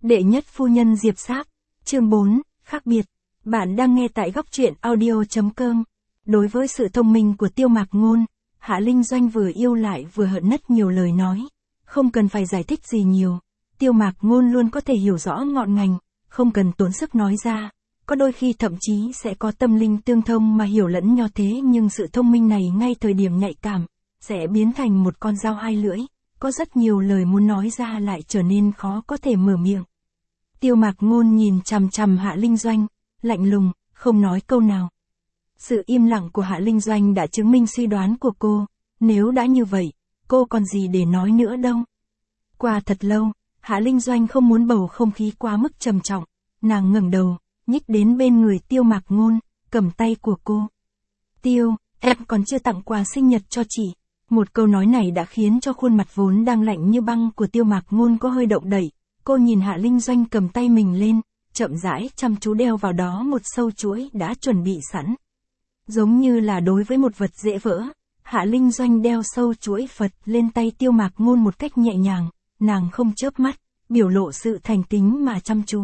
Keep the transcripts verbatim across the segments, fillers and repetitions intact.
Đệ nhất phu nhân Diệp Sáp, chương bốn, khác biệt. Bạn đang nghe tại góc truyện audio chấm com. Đối với sự thông minh của Tiêu Mạc Ngôn, Hạ Linh Doanh vừa yêu lại vừa hận nất nhiều lời nói. Không cần phải giải thích gì nhiều. Tiêu Mạc Ngôn luôn có thể hiểu rõ ngọn ngành, không cần tốn sức nói ra. Có đôi khi thậm chí sẽ có tâm linh tương thông mà hiểu lẫn nhau, thế nhưng sự thông minh này ngay thời điểm nhạy cảm, sẽ biến thành một con dao hai lưỡi. Có rất nhiều lời muốn nói ra lại trở nên khó có thể mở miệng. Tiêu Mạc Ngôn nhìn chằm chằm Hạ Linh Doanh, lạnh lùng, không nói câu nào. Sự im lặng của Hạ Linh Doanh đã chứng minh suy đoán của cô, nếu đã như vậy, cô còn gì để nói nữa đâu. Qua thật lâu, Hạ Linh Doanh không muốn bầu không khí quá mức trầm trọng, nàng ngẩng đầu, nhích đến bên người Tiêu Mạc Ngôn, cầm tay của cô. Tiêu, em còn chưa tặng quà sinh nhật cho chị. Một câu nói này đã khiến cho khuôn mặt vốn đang lạnh như băng của Tiêu Mạc Ngôn có hơi động đậy. Cô nhìn Hạ Linh Doanh cầm tay mình lên, chậm rãi chăm chú đeo vào đó một sâu chuỗi đã chuẩn bị sẵn. Giống như là đối với một vật dễ vỡ, Hạ Linh Doanh đeo sâu chuỗi Phật lên tay Tiêu Mạc Ngôn một cách nhẹ nhàng, nàng không chớp mắt, biểu lộ sự thành kính mà chăm chú.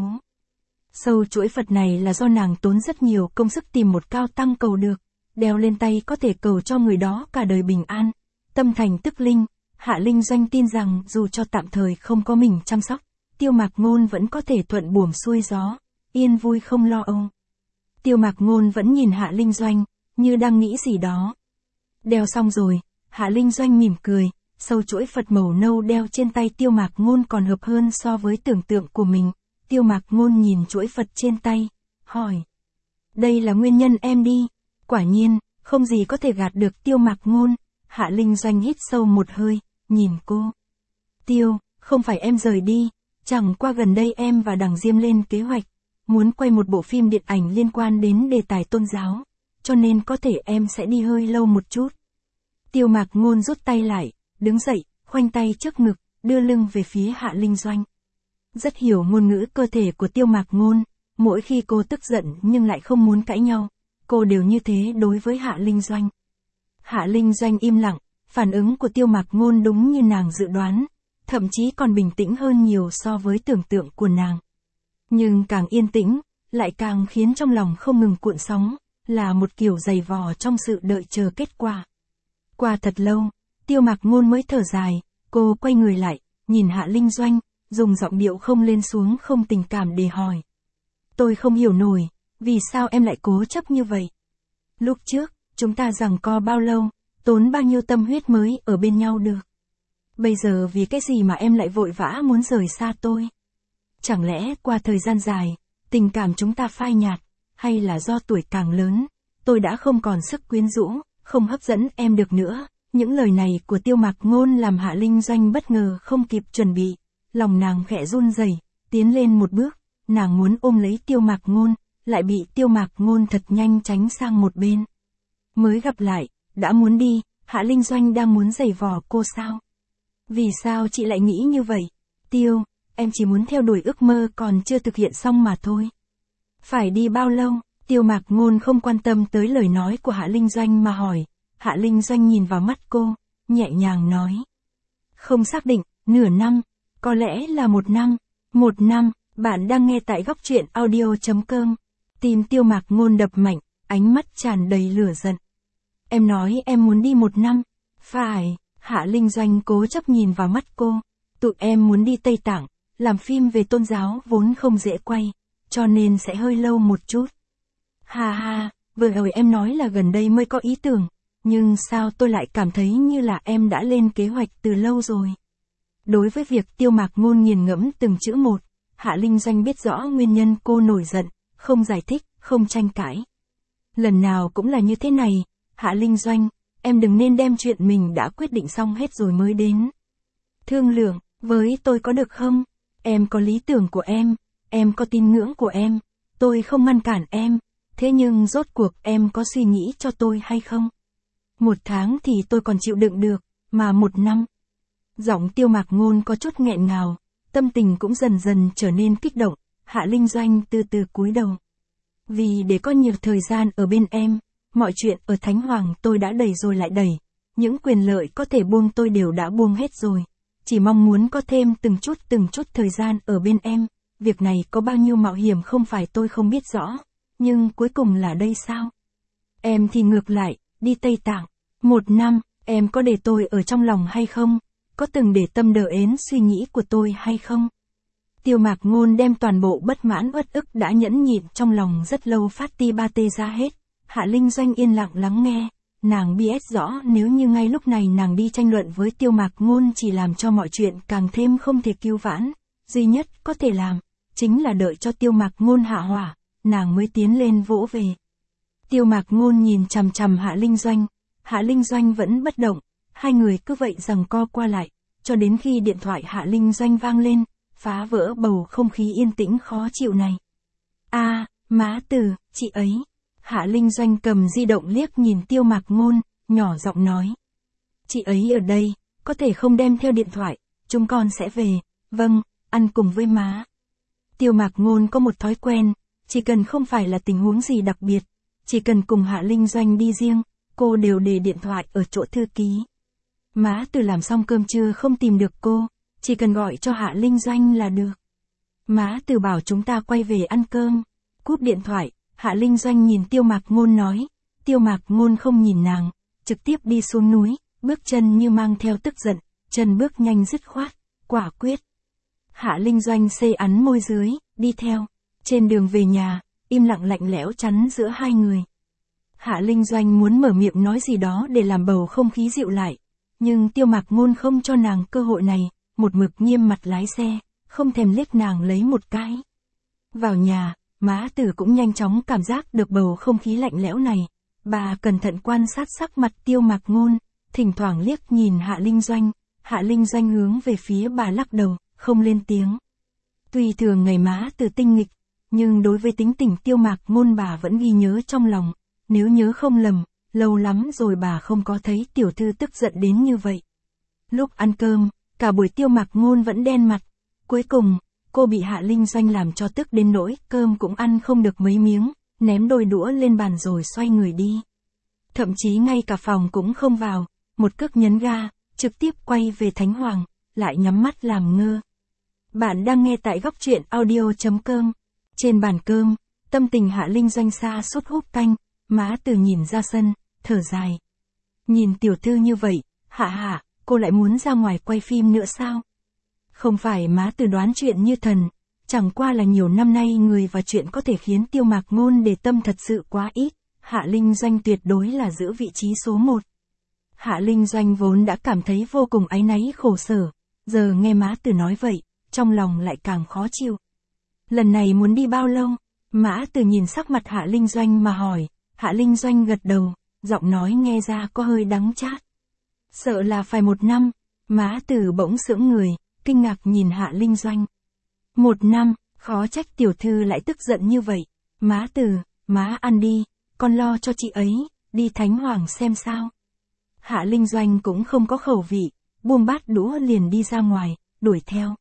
Sâu chuỗi Phật này là do nàng tốn rất nhiều công sức tìm một cao tăng cầu được, đeo lên tay có thể cầu cho người đó cả đời bình an. Tâm thành tức linh, Hạ Linh Doanh tin rằng dù cho tạm thời không có mình chăm sóc, Tiêu Mạc Ngôn vẫn có thể thuận buồm xuôi gió, yên vui không lo âu. Tiêu Mạc Ngôn vẫn nhìn Hạ Linh Doanh, như đang nghĩ gì đó. Đeo xong rồi, Hạ Linh Doanh mỉm cười, sâu chuỗi Phật màu nâu đeo trên tay Tiêu Mạc Ngôn còn hợp hơn so với tưởng tượng của mình. Tiêu Mạc Ngôn nhìn chuỗi Phật trên tay, hỏi. Đây là nguyên nhân em đi. Quả nhiên, không gì có thể gạt được Tiêu Mạc Ngôn. Hạ Linh Doanh hít sâu một hơi, nhìn cô. Tiêu, không phải em rời đi, chẳng qua gần đây em và Đằng Diêm lên kế hoạch, muốn quay một bộ phim điện ảnh liên quan đến đề tài tôn giáo, cho nên có thể em sẽ đi hơi lâu một chút. Tiêu Mạc Ngôn rút tay lại, đứng dậy, khoanh tay trước ngực, đưa lưng về phía Hạ Linh Doanh. Rất hiểu ngôn ngữ cơ thể của Tiêu Mạc Ngôn, mỗi khi cô tức giận nhưng lại không muốn cãi nhau, cô đều như thế đối với Hạ Linh Doanh. Hạ Linh Doanh im lặng, phản ứng của Tiêu Mạc Ngôn đúng như nàng dự đoán, thậm chí còn bình tĩnh hơn nhiều so với tưởng tượng của nàng. Nhưng càng yên tĩnh, lại càng khiến trong lòng không ngừng cuộn sóng, là một kiểu giày vò trong sự đợi chờ kết quả. Qua thật lâu, Tiêu Mạc Ngôn mới thở dài, cô quay người lại, nhìn Hạ Linh Doanh, dùng giọng điệu không lên xuống không tình cảm để hỏi. Tôi không hiểu nổi, vì sao em lại cố chấp như vậy? Lúc trước, chúng ta giằng co bao lâu, tốn bao nhiêu tâm huyết mới ở bên nhau được. Bây giờ vì cái gì mà em lại vội vã muốn rời xa tôi? Chẳng lẽ qua thời gian dài, tình cảm chúng ta phai nhạt, hay là do tuổi càng lớn, tôi đã không còn sức quyến rũ, không hấp dẫn em được nữa? Những lời này của Tiêu Mạc Ngôn làm Hạ Linh Doanh bất ngờ không kịp chuẩn bị, lòng nàng khẽ run rẩy, tiến lên một bước, nàng muốn ôm lấy Tiêu Mạc Ngôn, lại bị Tiêu Mạc Ngôn thật nhanh tránh sang một bên. Mới gặp lại, đã muốn đi, Hạ Linh Doanh đang muốn giày vò cô sao? Vì sao chị lại nghĩ như vậy? Tiêu, em chỉ muốn theo đuổi ước mơ còn chưa thực hiện xong mà thôi. Phải đi bao lâu? Tiêu Mạc Ngôn không quan tâm tới lời nói của Hạ Linh Doanh mà hỏi. Hạ Linh Doanh nhìn vào mắt cô, nhẹ nhàng nói. Không xác định, nửa năm, có lẽ là một năm. Một năm, bạn đang nghe tại góc truyện audio chấm com. Tim Tiêu Mạc Ngôn đập mạnh, ánh mắt tràn đầy lửa giận. Em nói em muốn đi một năm. Phải, Hạ Linh Doanh cố chấp nhìn vào mắt cô. Tụi em muốn đi Tây Tạng, làm phim về tôn giáo vốn không dễ quay, cho nên sẽ hơi lâu một chút. Ha ha, vừa rồi em nói là gần đây mới có ý tưởng, nhưng sao tôi lại cảm thấy như là em đã lên kế hoạch từ lâu rồi. Đối với việc Tiêu Mạc Ngôn nghiền ngẫm từng chữ một, Hạ Linh Doanh biết rõ nguyên nhân cô nổi giận, không giải thích, không tranh cãi. Lần nào cũng là như thế này, Hạ Linh Doanh, em đừng nên đem chuyện mình đã quyết định xong hết rồi mới đến. Thương lượng, với tôi có được không? Em có lý tưởng của em, em có tín ngưỡng của em, tôi không ngăn cản em, thế nhưng rốt cuộc em có suy nghĩ cho tôi hay không? Một tháng thì tôi còn chịu đựng được, mà một năm. Giọng Tiêu Mạc Ngôn có chút nghẹn ngào, tâm tình cũng dần dần trở nên kích động, Hạ Linh Doanh từ từ cúi đầu. Vì để có nhiều thời gian ở bên em, mọi chuyện ở Thánh Hoàng tôi đã đẩy rồi lại đẩy, những quyền lợi có thể buông tôi đều đã buông hết rồi, chỉ mong muốn có thêm từng chút từng chút thời gian ở bên em, việc này có bao nhiêu mạo hiểm không phải tôi không biết rõ, nhưng cuối cùng là đây sao? Em thì ngược lại, đi Tây Tạng, một năm, em có để tôi ở trong lòng hay không? Có từng để tâm đờ ến suy nghĩ của tôi hay không? Tiêu Mạc Ngôn đem toàn bộ bất mãn uất ức đã nhẫn nhịn trong lòng rất lâu phát ti ba tê ra hết. Hạ Linh Doanh yên lặng lắng nghe, nàng biết rõ nếu như ngay lúc này nàng đi tranh luận với Tiêu Mạc Ngôn chỉ làm cho mọi chuyện càng thêm không thể cứu vãn, duy nhất có thể làm, chính là đợi cho Tiêu Mạc Ngôn hạ hỏa, nàng mới tiến lên vỗ về. Tiêu Mạc Ngôn nhìn chằm chằm Hạ Linh Doanh, Hạ Linh Doanh vẫn bất động, hai người cứ vậy giằng co qua lại, cho đến khi điện thoại Hạ Linh Doanh vang lên, phá vỡ bầu không khí yên tĩnh khó chịu này. A, à, má Từ, chị ấy. Hạ Linh Doanh cầm di động liếc nhìn Tiêu Mạc Ngôn, nhỏ giọng nói. Chị ấy ở đây, có thể không đem theo điện thoại, chúng con sẽ về, vâng, ăn cùng với má. Tiêu Mạc Ngôn có một thói quen, chỉ cần không phải là tình huống gì đặc biệt, chỉ cần cùng Hạ Linh Doanh đi riêng, cô đều để điện thoại ở chỗ thư ký. Má Từ làm xong cơm trưa không tìm được cô, chỉ cần gọi cho Hạ Linh Doanh là được. Má Từ bảo chúng ta quay về ăn cơm. Cúp điện thoại, Hạ Linh Doanh nhìn Tiêu Mạc Ngôn nói. Tiêu Mạc Ngôn không nhìn nàng, trực tiếp đi xuống núi, bước chân như mang theo tức giận, chân bước nhanh dứt khoát, quả quyết. Hạ Linh Doanh xê ắn môi dưới, đi theo. Trên đường về nhà, im lặng lạnh lẽo chắn giữa hai người. Hạ Linh Doanh muốn mở miệng nói gì đó để làm bầu không khí dịu lại, nhưng Tiêu Mạc Ngôn không cho nàng cơ hội này, một mực nghiêm mặt lái xe, không thèm liếc nàng lấy một cái. Vào nhà, má Từ cũng nhanh chóng cảm giác được bầu không khí lạnh lẽo này, bà cẩn thận quan sát sắc mặt Tiêu Mạc Ngôn, thỉnh thoảng liếc nhìn Hạ Linh Doanh, Hạ Linh Doanh hướng về phía bà lắc đầu, không lên tiếng. Tuy thường ngày má Từ tinh nghịch, nhưng đối với tính tình Tiêu Mạc Ngôn bà vẫn ghi nhớ trong lòng, nếu nhớ không lầm, lâu lắm rồi bà không có thấy tiểu thư tức giận đến như vậy. Lúc ăn cơm, cả buổi Tiêu Mạc Ngôn vẫn đen mặt, cuối cùng, cô bị Hạ Linh Doanh làm cho tức đến nỗi cơm cũng ăn không được mấy miếng, ném đôi đũa lên bàn rồi xoay người đi. Thậm chí ngay cả phòng cũng không vào, một cước nhấn ga, trực tiếp quay về Thánh Hoàng, lại nhắm mắt làm ngơ. Bạn đang nghe tại góc truyện audio chấm com. Trên bàn cơm, tâm tình Hạ Linh Doanh sa sút húp canh, má Từ nhìn ra sân, thở dài. Nhìn tiểu thư như vậy, Hạ Hạ, cô lại muốn ra ngoài quay phim nữa sao? Không phải má Từ đoán chuyện như thần, chẳng qua là nhiều năm nay người và chuyện có thể khiến Tiêu Mạc Ngôn để tâm thật sự quá ít, Hạ Linh Doanh tuyệt đối là giữ vị trí số một. Hạ Linh Doanh vốn đã cảm thấy vô cùng áy náy khổ sở, giờ nghe má Từ nói vậy, trong lòng lại càng khó chịu. Lần này muốn đi bao lâu? Má Từ nhìn sắc mặt Hạ Linh Doanh mà hỏi, Hạ Linh Doanh gật đầu, giọng nói nghe ra có hơi đắng chát. Sợ là phải một năm, má Từ bỗng sững người, kinh ngạc nhìn Hạ Linh Doanh. Một năm, khó trách tiểu thư lại tức giận như vậy. Má Từ, má ăn đi, con lo cho chị ấy, đi Thánh Hoàng xem sao. Hạ Linh Doanh cũng không có khẩu vị, buông bát đũa liền đi ra ngoài, đuổi theo.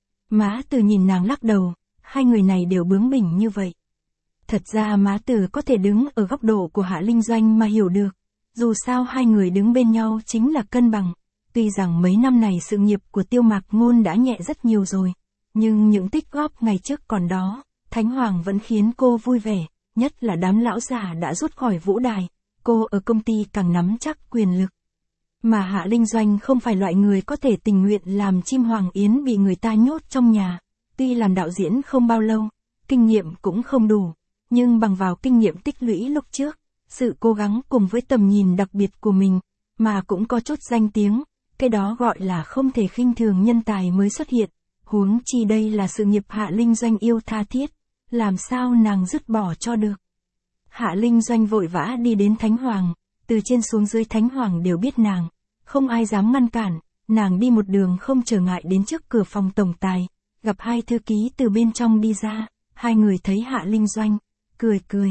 Má Từ nhìn nàng lắc đầu, hai người này đều bướng bỉnh như vậy. Thật ra má Từ có thể đứng ở góc độ của Hạ Linh Doanh mà hiểu được, dù sao hai người đứng bên nhau chính là cân bằng. Tuy rằng mấy năm này sự nghiệp của Tiêu Mạc Ngôn đã nhẹ rất nhiều rồi, nhưng những tích góp ngày trước còn đó, Thánh Hoàng vẫn khiến cô vui vẻ, nhất là đám lão già đã rút khỏi vũ đài, cô ở công ty càng nắm chắc quyền lực. Mà Hạ Linh Doanh không phải loại người có thể tình nguyện làm chim hoàng yến bị người ta nhốt trong nhà, tuy làm đạo diễn không bao lâu, kinh nghiệm cũng không đủ, nhưng bằng vào kinh nghiệm tích lũy lúc trước, sự cố gắng cùng với tầm nhìn đặc biệt của mình, mà cũng có chút danh tiếng. Cái đó gọi là không thể khinh thường nhân tài mới xuất hiện, huống chi đây là sự nghiệp Hạ Linh Doanh yêu tha thiết, làm sao nàng dứt bỏ cho được. Hạ Linh Doanh vội vã đi đến Thánh Hoàng, từ trên xuống dưới Thánh Hoàng đều biết nàng, không ai dám ngăn cản, nàng đi một đường không trở ngại đến trước cửa phòng tổng tài, gặp hai thư ký từ bên trong đi ra, hai người thấy Hạ Linh Doanh, cười cười.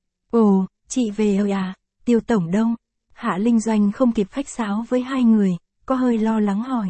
Ồ, chị về rồi à, Tiêu tổng đâu? Hạ Linh Doanh không kịp khách sáo với hai người, có hơi lo lắng hỏi.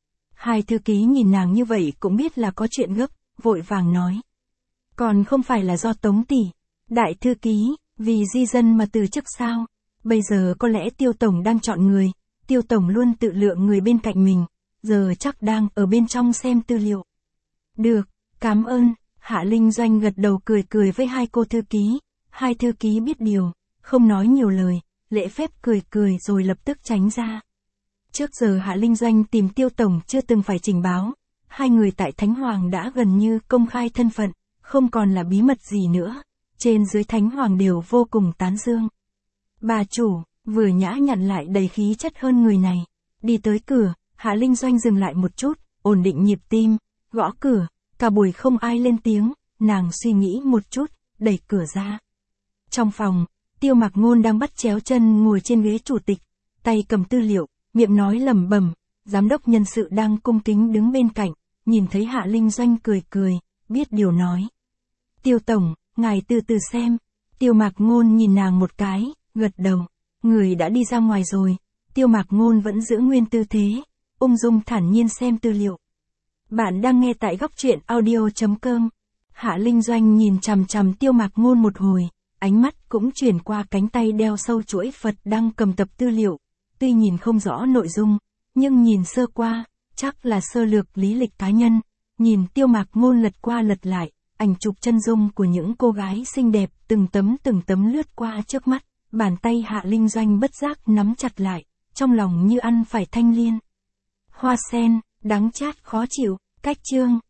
Hai thư ký nhìn nàng như vậy cũng biết là có chuyện gấp, vội vàng nói. Còn không phải là do Tống tỷ, đại thư ký, vì di dân mà từ chức sao? Bây giờ có lẽ Tiêu tổng đang chọn người, Tiêu tổng luôn tự lựa người bên cạnh mình, giờ chắc đang ở bên trong xem tư liệu. Được, cảm ơn, Hạ Linh Doanh gật đầu cười cười với hai cô thư ký, hai thư ký biết điều, không nói nhiều lời, lễ phép cười cười rồi lập tức tránh ra. Trước giờ Hạ Linh Doanh tìm Tiêu Tổng chưa từng phải trình báo, hai người tại Thánh Hoàng đã gần như công khai thân phận, không còn là bí mật gì nữa, trên dưới Thánh Hoàng đều vô cùng tán dương. Bà chủ, vừa nhã nhặn lại đầy khí chất hơn người này, đi tới cửa, Hạ Linh Doanh dừng lại một chút, ổn định nhịp tim, gõ cửa, cả buổi không ai lên tiếng, nàng suy nghĩ một chút, đẩy cửa ra. Trong phòng, Tiêu Mạc Ngôn đang bắt chéo chân ngồi trên ghế chủ tịch, tay cầm tư liệu, miệng nói lẩm bẩm, giám đốc nhân sự đang cung kính đứng bên cạnh, nhìn thấy Hạ Linh Doanh cười cười, biết điều nói. Tiêu Tổng, ngài từ từ xem. Tiêu Mạc Ngôn nhìn nàng một cái, gật đầu, người đã đi ra ngoài rồi. Tiêu Mạc Ngôn vẫn giữ nguyên tư thế, ung dung thản nhiên xem tư liệu. Bạn đang nghe tại góc truyện audio chấm com. Hạ Linh Doanh nhìn chằm chằm Tiêu Mạc Ngôn một hồi, ánh mắt cũng chuyển qua cánh tay đeo sâu chuỗi Phật đang cầm tập tư liệu. Tuy nhìn không rõ nội dung, nhưng nhìn sơ qua, chắc là sơ lược lý lịch cá nhân. Nhìn Tiêu Mạc Ngôn lật qua lật lại, ảnh chụp chân dung của những cô gái xinh đẹp từng tấm từng tấm lướt qua trước mắt, bàn tay Hạ Linh Doanh bất giác nắm chặt lại, trong lòng như ăn phải thanh liên. Hoa sen, đắng chát khó chịu, cách chương.